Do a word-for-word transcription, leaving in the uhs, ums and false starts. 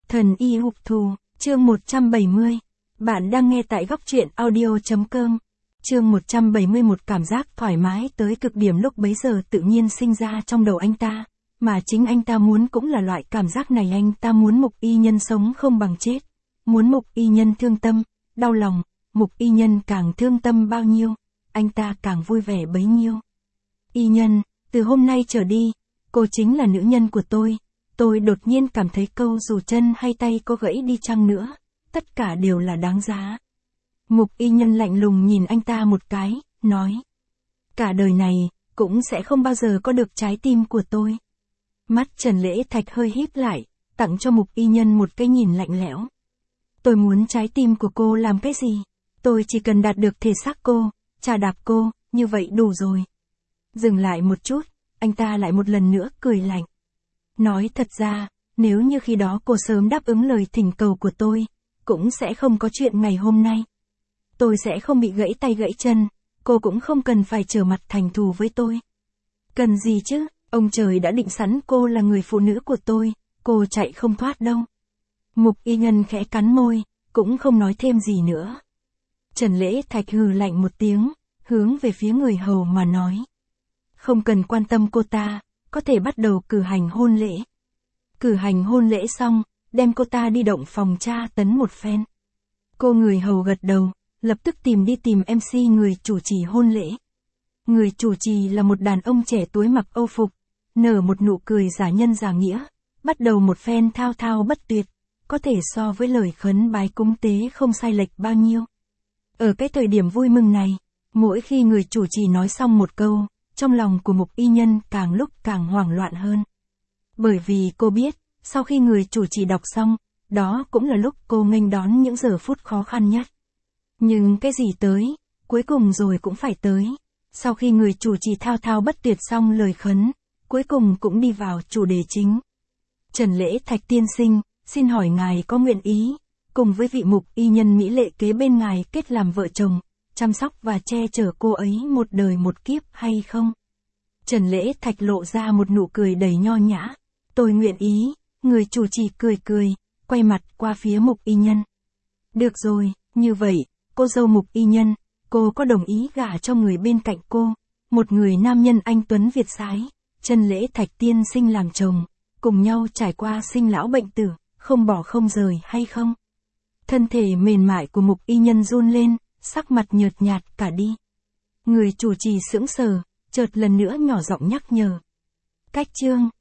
Thần y hục thù, chương một trăm bảy mươi. Bạn đang nghe tại góc truyện audio.com. Chương một trăm bảy mươi mốt. Cảm giác thoải mái tới cực điểm lúc bấy giờ tự nhiên sinh ra trong đầu anh ta, mà chính anh ta muốn cũng là loại cảm giác này. Anh ta muốn Mục Y Nhân sống không bằng chết, muốn Mục Y Nhân thương tâm, đau lòng. Mục Y Nhân càng thương tâm bao nhiêu, anh ta càng vui vẻ bấy nhiêu. Y Nhân, từ hôm nay trở đi, cô chính là nữ nhân của tôi. Tôi đột nhiên cảm thấy câu dù chân hay tay có gãy đi chăng nữa, tất cả đều là đáng giá. Mục Y Nhân lạnh lùng nhìn anh ta một cái, nói. Cả đời này, cũng sẽ không bao giờ có được trái tim của tôi. Mắt Trần Lễ Thạch hơi híp lại, tặng cho Mục Y Nhân một cái nhìn lạnh lẽo. Tôi muốn trái tim của cô làm cái gì? Tôi chỉ cần đạt được thể xác cô, chà đạp cô, như vậy đủ rồi. Dừng lại một chút, anh ta lại một lần nữa cười lạnh. Nói thật ra, nếu như khi đó cô sớm đáp ứng lời thỉnh cầu của tôi, cũng sẽ không có chuyện ngày hôm nay. Tôi sẽ không bị gãy tay gãy chân, cô cũng không cần phải trở mặt thành thù với tôi. Cần gì chứ, ông trời đã định sẵn cô là người phụ nữ của tôi, cô chạy không thoát đâu. Mục Y Nhân khẽ cắn môi, cũng không nói thêm gì nữa. Trần Lễ Thạch hừ lạnh một tiếng, hướng về phía người hầu mà nói. Không cần quan tâm cô ta, có thể bắt đầu cử hành hôn lễ. Cử hành hôn lễ xong, đem cô ta đi động phòng tra tấn một phen. Cô người hầu gật đầu, lập tức tìm đi tìm em xê người chủ trì hôn lễ. Người chủ trì là một đàn ông trẻ tuổi mặc âu phục, nở một nụ cười giả nhân giả nghĩa, bắt đầu một phen thao thao bất tuyệt, có thể so với lời khấn bái cúng tế không sai lệch bao nhiêu. Ở cái thời điểm vui mừng này, mỗi khi người chủ trì nói xong một câu, trong lòng của Mục Y Nhân càng lúc càng hoảng loạn hơn. Bởi vì cô biết, sau khi người chủ trì đọc xong, đó cũng là lúc cô nghênh đón những giờ phút khó khăn nhất. Nhưng cái gì tới, cuối cùng rồi cũng phải tới. Sau khi người chủ trì thao thao bất tuyệt xong lời khấn, cuối cùng cũng đi vào chủ đề chính. Trần Lễ Thạch tiên sinh, xin hỏi ngài có nguyện ý, cùng với vị Mục Y Nhân mỹ lệ kế bên ngài kết làm vợ chồng, chăm sóc và che chở cô ấy một đời một kiếp hay không? Trần Lễ Thạch lộ ra một nụ cười đầy nho nhã. Tôi nguyện ý, người chủ trì cười cười, quay mặt qua phía Mục Y Nhân. Được rồi, như vậy, cô dâu Mục Y Nhân, cô có đồng ý gả cho người bên cạnh cô, một người nam nhân anh tuấn Việt sái, Trần Lễ Thạch tiên sinh làm chồng, cùng nhau trải qua sinh lão bệnh tử, không bỏ không rời hay không? Thân thể mềm mại của Mục Y Nhân run lên, sắc mặt nhợt nhạt cả đi. Người chủ trì sững sờ, chợt lần nữa nhỏ giọng nhắc nhở. Cách chương